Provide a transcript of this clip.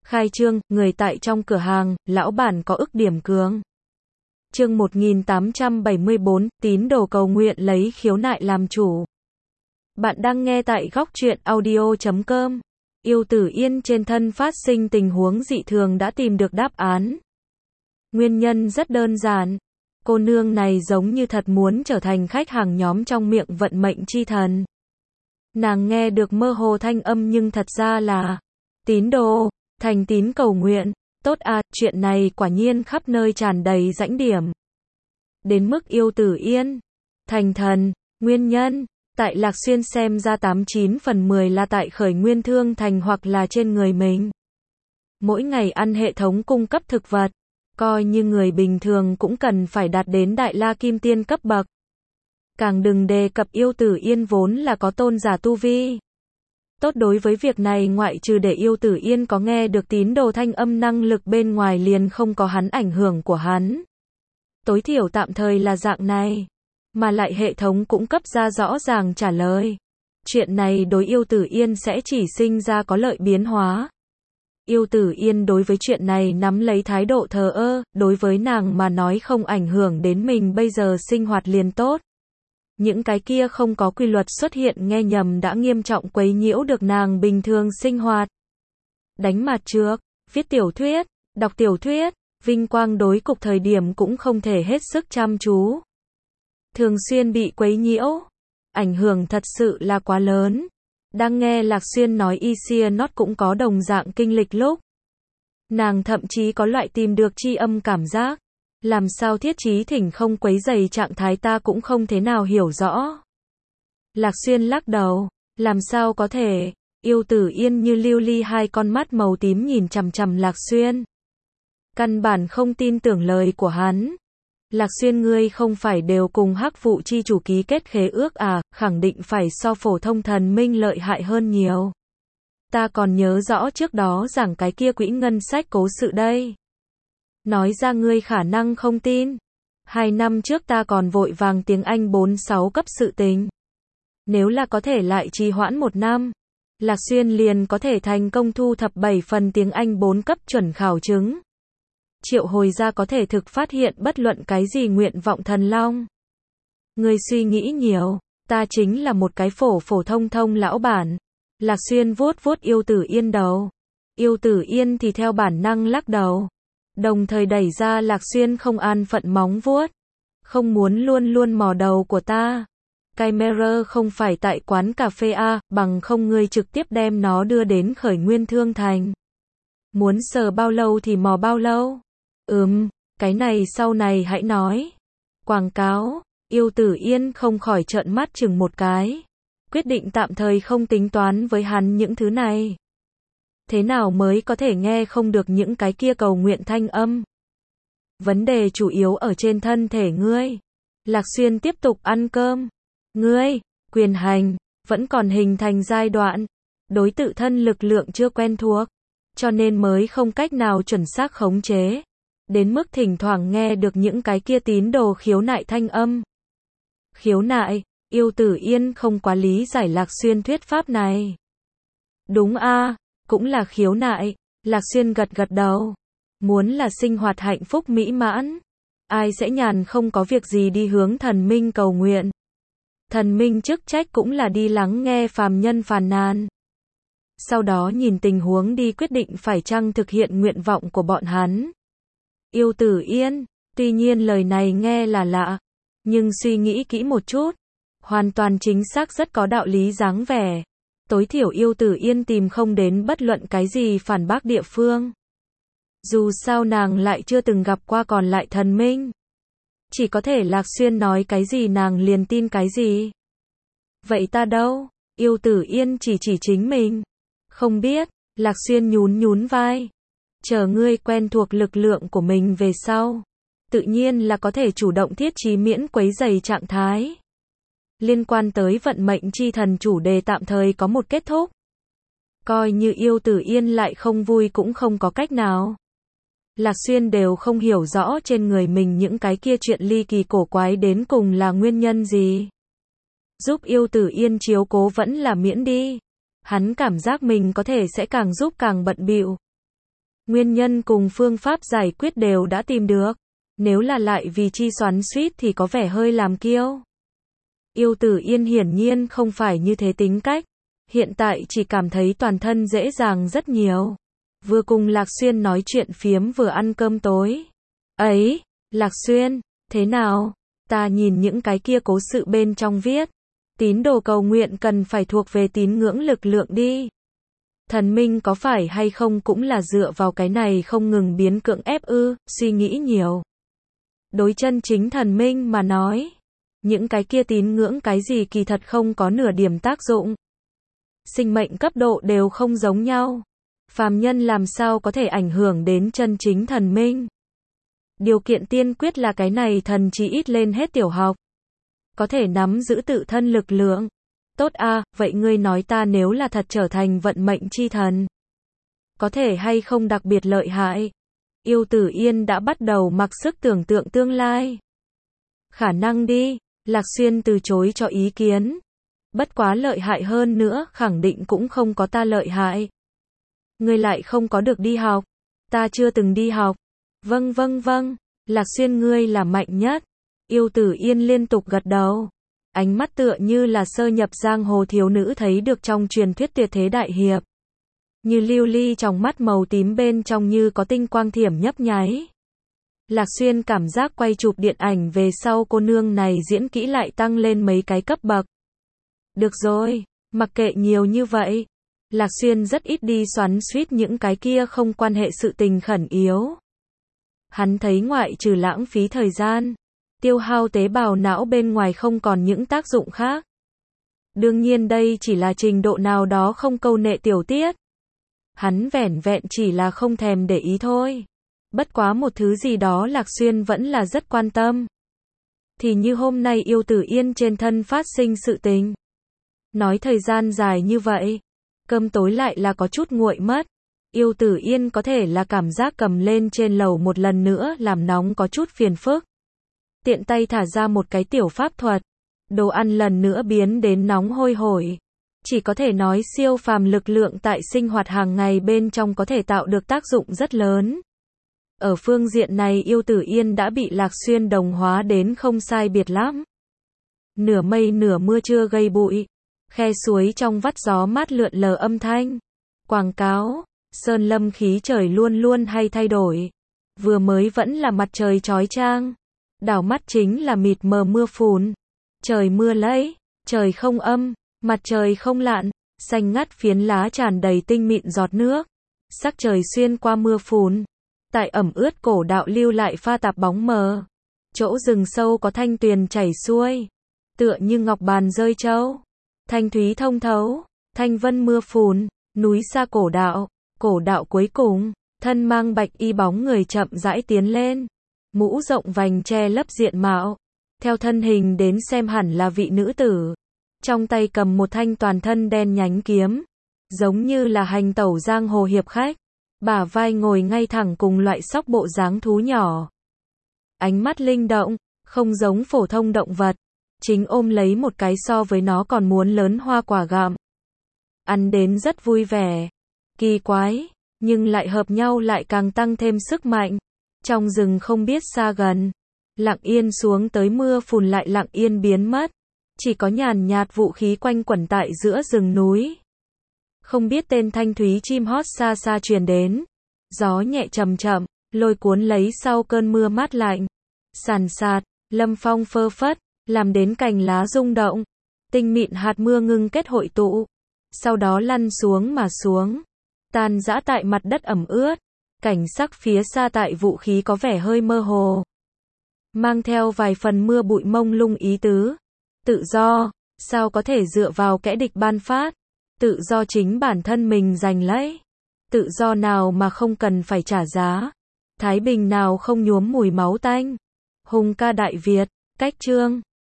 Khai trương, người tại trong cửa hàng, lão bản có ức điểm cường. Chương 1874, tín đồ cầu nguyện lấy khiếu nại làm chủ. Bạn đang nghe tại Góc Truyện Audio.com. Yêu Tử Yên trên thân phát sinh tình huống dị thường đã tìm được đáp án. Nguyên nhân rất đơn giản. Cô nương này giống như thật muốn trở thành khách hàng nhóm trong miệng vận mệnh chi thần. Nàng nghe được mơ hồ thanh âm nhưng thật ra là tín đồ, thành tín cầu nguyện. Tốt à, chuyện này quả nhiên khắp nơi tràn đầy rãnh điểm. Đến mức Yêu Tử Yên thành thần, nguyên nhân tại Lạc Xuyên xem ra 89 phần 10 là tại Khởi Nguyên Thương Thành hoặc là trên người mình. Mỗi ngày ăn hệ thống cung cấp thực vật, coi như người bình thường cũng cần phải đạt đến Đại La Kim Tiên cấp bậc. Càng đừng đề cập Yêu Tử Yên vốn là có tôn giả tu vi. Tốt, đối với việc này ngoại trừ để Yêu Tử Yên có nghe được tín đồ thanh âm năng lực bên ngoài liền không có hắn ảnh hưởng của hắn. Tối thiểu tạm thời là dạng này. Mà lại hệ thống cũng cấp ra rõ ràng trả lời. Chuyện này đối Yêu Tử Yên sẽ chỉ sinh ra có lợi biến hóa. Yêu Tử Yên đối với chuyện này nắm lấy thái độ thờ ơ, đối với nàng mà nói không ảnh hưởng đến mình bây giờ sinh hoạt liền tốt. Những cái kia không có quy luật xuất hiện nghe nhầm đã nghiêm trọng quấy nhiễu được nàng bình thường sinh hoạt. Đánh mặt trược, viết tiểu thuyết, đọc tiểu thuyết, vinh quang đối cục thời điểm cũng không thể hết sức chăm chú. Thường xuyên bị quấy nhiễu, ảnh hưởng thật sự là quá lớn. Đang nghe Lạc Xuyên nói Isianot cũng có đồng dạng kinh lịch lúc. Nàng thậm chí có loại tìm được tri âm cảm giác. Làm sao Thiết Chí Thỉnh không quấy rầy trạng thái ta cũng không thế nào hiểu rõ. Lạc Xuyên lắc đầu, làm sao có thể, Yêu Tử Yên như lưu ly hai con mắt màu tím nhìn chằm chằm Lạc Xuyên. Căn bản không tin tưởng lời của hắn. Lạc Xuyên, ngươi không phải đều cùng Hắc Vụ chi chủ ký kết khế ước à, khẳng định phải so phổ thông thần minh lợi hại hơn nhiều. Ta còn nhớ rõ trước đó giảng cái kia quỹ ngân sách cố sự đây. Nói ra ngươi khả năng không tin. 2 năm trước ta còn vội vàng tiếng Anh 4-6 cấp sự tình. Nếu là có thể lại trì hoãn 1 năm, Lạc Xuyên liền có thể thành công thu thập 7 phần tiếng Anh 4 cấp chuẩn khảo chứng. Triệu hồi ra có thể thực phát hiện bất luận cái gì nguyện vọng thần long. Ngươi suy nghĩ nhiều, ta chính là một cái phổ thông lão bản. Lạc Xuyên vuốt vuốt Yêu Tử Yên đầu. Yêu Tử Yên thì theo bản năng lắc đầu. Đồng thời đẩy ra Lạc Xuyên không an phận móng vuốt. Không muốn luôn luôn mò đầu của ta. Camera không phải tại quán cà phê A, bằng không ngươi trực tiếp đem nó đưa đến Khởi Nguyên Thương Thành. Muốn sờ bao lâu thì mò bao lâu. Cái này sau này hãy nói. Quảng cáo, Yêu Tử Yên không khỏi trợn mắt chừng một cái. Quyết định tạm thời không tính toán với hắn những thứ này. Thế nào mới có thể nghe không được những cái kia cầu nguyện thanh âm? Vấn đề chủ yếu ở trên thân thể ngươi. Lạc Xuyên tiếp tục ăn cơm. Ngươi, quyền hành, vẫn còn hình thành giai đoạn. Đối tự thân lực lượng chưa quen thuộc. Cho nên mới không cách nào chuẩn xác khống chế. Đến mức thỉnh thoảng nghe được những cái kia tín đồ khiếu nại thanh âm. Khiếu nại, Yêu Tử Yên không quá lý giải Lạc Xuyên thuyết pháp này. Đúng a, cũng là khiếu nại. Lạc Xuyên gật gật đầu. Muốn là sinh hoạt hạnh phúc mỹ mãn, ai sẽ nhàn không có việc gì đi hướng thần minh cầu nguyện. Thần minh chức trách cũng là đi lắng nghe phàm nhân phàn nàn. Sau đó nhìn tình huống đi quyết định phải chăng thực hiện nguyện vọng của bọn hắn. Yêu Tử Yên, tuy nhiên lời này nghe là lạ, nhưng suy nghĩ kỹ một chút, hoàn toàn chính xác rất có đạo lý dáng vẻ. Tối thiểu Yêu Tử Yên tìm không đến bất luận cái gì phản bác địa phương. Dù sao nàng lại chưa từng gặp qua còn lại thần minh. Chỉ có thể Lạc Xuyên nói cái gì nàng liền tin cái gì. Vậy ta đâu? Yêu Tử Yên chỉ chính mình. Không biết, Lạc Xuyên nhún vai. Chờ ngươi quen thuộc lực lượng của mình về sau. Tự nhiên là có thể chủ động thiết trí miễn quấy rầy trạng thái. Liên quan tới vận mệnh chi thần chủ đề tạm thời có một kết thúc. Coi như Yêu Tử Yên lại không vui cũng không có cách nào. Lạc Xuyên đều không hiểu rõ trên người mình những cái kia chuyện ly kỳ cổ quái đến cùng là nguyên nhân gì. Giúp Yêu Tử Yên chiếu cố vẫn là miễn đi. Hắn cảm giác mình có thể sẽ càng giúp càng bận bịu. Nguyên nhân cùng phương pháp giải quyết đều đã tìm được. Nếu là lại vì chi xoắn xuýt thì có vẻ hơi làm kiêu. Yêu Tử Yên hiển nhiên không phải như thế tính cách. Hiện tại chỉ cảm thấy toàn thân dễ dàng rất nhiều. Vừa cùng Lạc Xuyên nói chuyện phiếm vừa ăn cơm tối. Ấy, Lạc Xuyên, thế nào? Ta nhìn những cái kia cố sự bên trong viết. Tín đồ cầu nguyện cần phải thuộc về tín ngưỡng lực lượng đi. Thần minh có phải hay không cũng là dựa vào cái này không ngừng biến cưỡng ép ư, suy nghĩ nhiều. Đối chân chính thần minh mà nói. Những cái kia tín ngưỡng cái gì kỳ thật không có nửa điểm tác dụng. Sinh mệnh cấp độ đều không giống nhau. Phàm nhân làm sao có thể ảnh hưởng đến chân chính thần minh. Điều kiện tiên quyết là cái này thần chí ít lên hết tiểu học. Có thể nắm giữ tự thân lực lượng. Tốt a, vậy ngươi nói ta nếu là thật trở thành vận mệnh chi thần. Có thể hay không đặc biệt lợi hại. Yêu Tử Yên đã bắt đầu mặc sức tưởng tượng tương lai. Khả năng đi, Lạc Xuyên từ chối cho ý kiến. Bất quá lợi hại hơn nữa, khẳng định cũng không có ta lợi hại. Ngươi lại không có được đi học. Ta chưa từng đi học. Vâng vâng vâng, Lạc Xuyên ngươi là mạnh nhất. Yêu Tử Yên liên tục gật đầu. Ánh mắt tựa như là sơ nhập giang hồ thiếu nữ thấy được trong truyền thuyết tuyệt thế đại hiệp. Như lưu ly trong mắt màu tím bên trong như có tinh quang thiểm nhấp nháy. Lạc Xuyên cảm giác quay chụp điện ảnh về sau cô nương này diễn kỹ lại tăng lên mấy cái cấp bậc. Được rồi, mặc kệ nhiều như vậy. Lạc Xuyên rất ít đi xoắn xuýt những cái kia không quan hệ sự tình khẩn yếu. Hắn thấy ngoại trừ lãng phí thời gian, tiêu hao tế bào não bên ngoài không còn những tác dụng khác. Đương nhiên đây chỉ là trình độ nào đó không câu nệ tiểu tiết. Hắn vẻn vẹn chỉ là không thèm để ý thôi. Bất quá một thứ gì đó Lạc Xuyên vẫn là rất quan tâm. Thì như hôm nay Yêu Tử Yên trên thân phát sinh sự tình. Nói thời gian dài như vậy, cơm tối lại là có chút nguội mất. Yêu Tử Yên có thể là cảm giác cầm lên trên lầu một lần nữa làm nóng có chút phiền phức. Tiện tay thả ra một cái tiểu pháp thuật. Đồ ăn lần nữa biến đến nóng hôi hổi. Chỉ có thể nói siêu phàm lực lượng tại sinh hoạt hàng ngày bên trong có thể tạo được tác dụng rất lớn. Ở phương diện này Yêu Tử Yên đã bị Lạc Xuyên đồng hóa đến không sai biệt lắm. Nửa mây nửa mưa chưa gây bụi. Khe suối trong vắt gió mát lượn lờ âm thanh. Quảng cáo, sơn lâm khí trời luôn luôn hay thay đổi. Vừa mới vẫn là mặt trời chói chang. Đảo mắt chính là mịt mờ mưa phùn. Trời mưa lẫy, trời không âm, mặt trời không lặn, xanh ngắt phiến lá tràn đầy tinh mịn giọt nước. Sắc trời xuyên qua mưa phùn. Tại ẩm ướt cổ đạo lưu lại pha tạp bóng mờ. Chỗ rừng sâu có thanh tuyền chảy xuôi. Tựa như ngọc bàn rơi trâu. Thanh thúy thông thấu, thanh vân mưa phùn, núi xa cổ đạo cuối cùng, thân mang bạch y bóng người chậm rãi tiến lên. Mũ rộng vành che lấp diện mạo. Theo thân hình đến xem hẳn là vị nữ tử. Trong tay cầm một thanh toàn thân đen nhánh kiếm. Giống như là hành tẩu giang hồ hiệp khách. Bả vai ngồi ngay thẳng cùng loại sóc bộ dáng thú nhỏ. Ánh mắt linh động, không giống phổ thông động vật. Chính ôm lấy một cái so với nó còn muốn lớn hoa quả gặm. Ăn đến rất vui vẻ. Kỳ quái, nhưng lại hợp nhau lại càng tăng thêm sức mạnh. Trong rừng không biết xa gần. Lặng yên xuống tới mưa phùn lại lặng yên biến mất. Chỉ có nhàn nhạt vũ khí quanh quẩn tại giữa rừng núi. Không biết tên thanh thúy chim hót xa xa truyền đến. Gió nhẹ chậm chậm, lôi cuốn lấy sau cơn mưa mát lạnh. Sàn sạt, lâm phong phơ phất, làm đến cành lá rung động. Tinh mịn hạt mưa ngưng kết hội tụ. Sau đó lăn xuống mà xuống. Tan rã tại mặt đất ẩm ướt. Cảnh sắc phía xa tại vũ khí có vẻ hơi mơ hồ. Mang theo vài phần mưa bụi mông lung ý tứ. Tự do, sao có thể dựa vào kẻ địch ban phát. Tự do chính bản thân mình giành lấy. Tự do nào mà không cần phải trả giá. Thái bình nào không nhuốm mùi máu tanh. Hùng ca Đại Việt, cách chương.